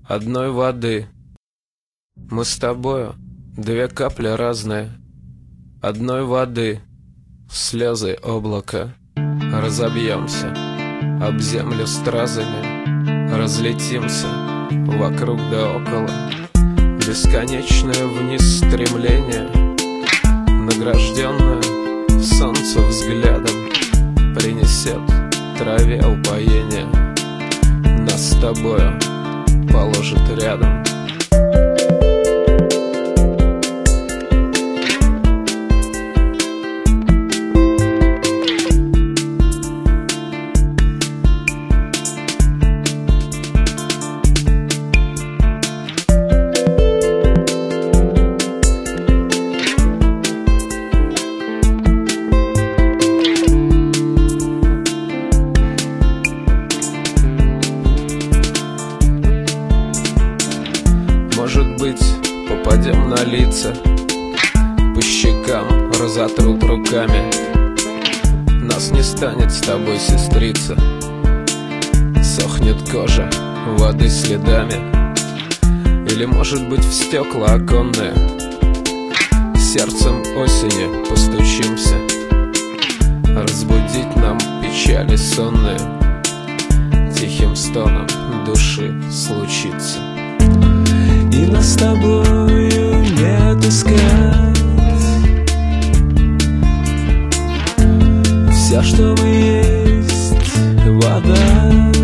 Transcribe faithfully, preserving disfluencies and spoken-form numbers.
одной воды. Мы с тобою две капли разные одной воды. Слезы облака разобьемся об землю стразами, разлетимся вокруг да около. Бесконечное вниз стремление, награжденное солнцу взглядом, принесет траве упоение, нас с тобою положит рядом. Может быть, попадем на лица, по щекам разотрут руками. Нас не станет с тобой, сестрица. Сохнет кожа воды следами. Или, может быть, в стекла оконные сердцем осени постучимся, разбудить нам печали сонные тихим стоном души случится. И нас с тобою не отыскать. Вся, что мы есть, вода.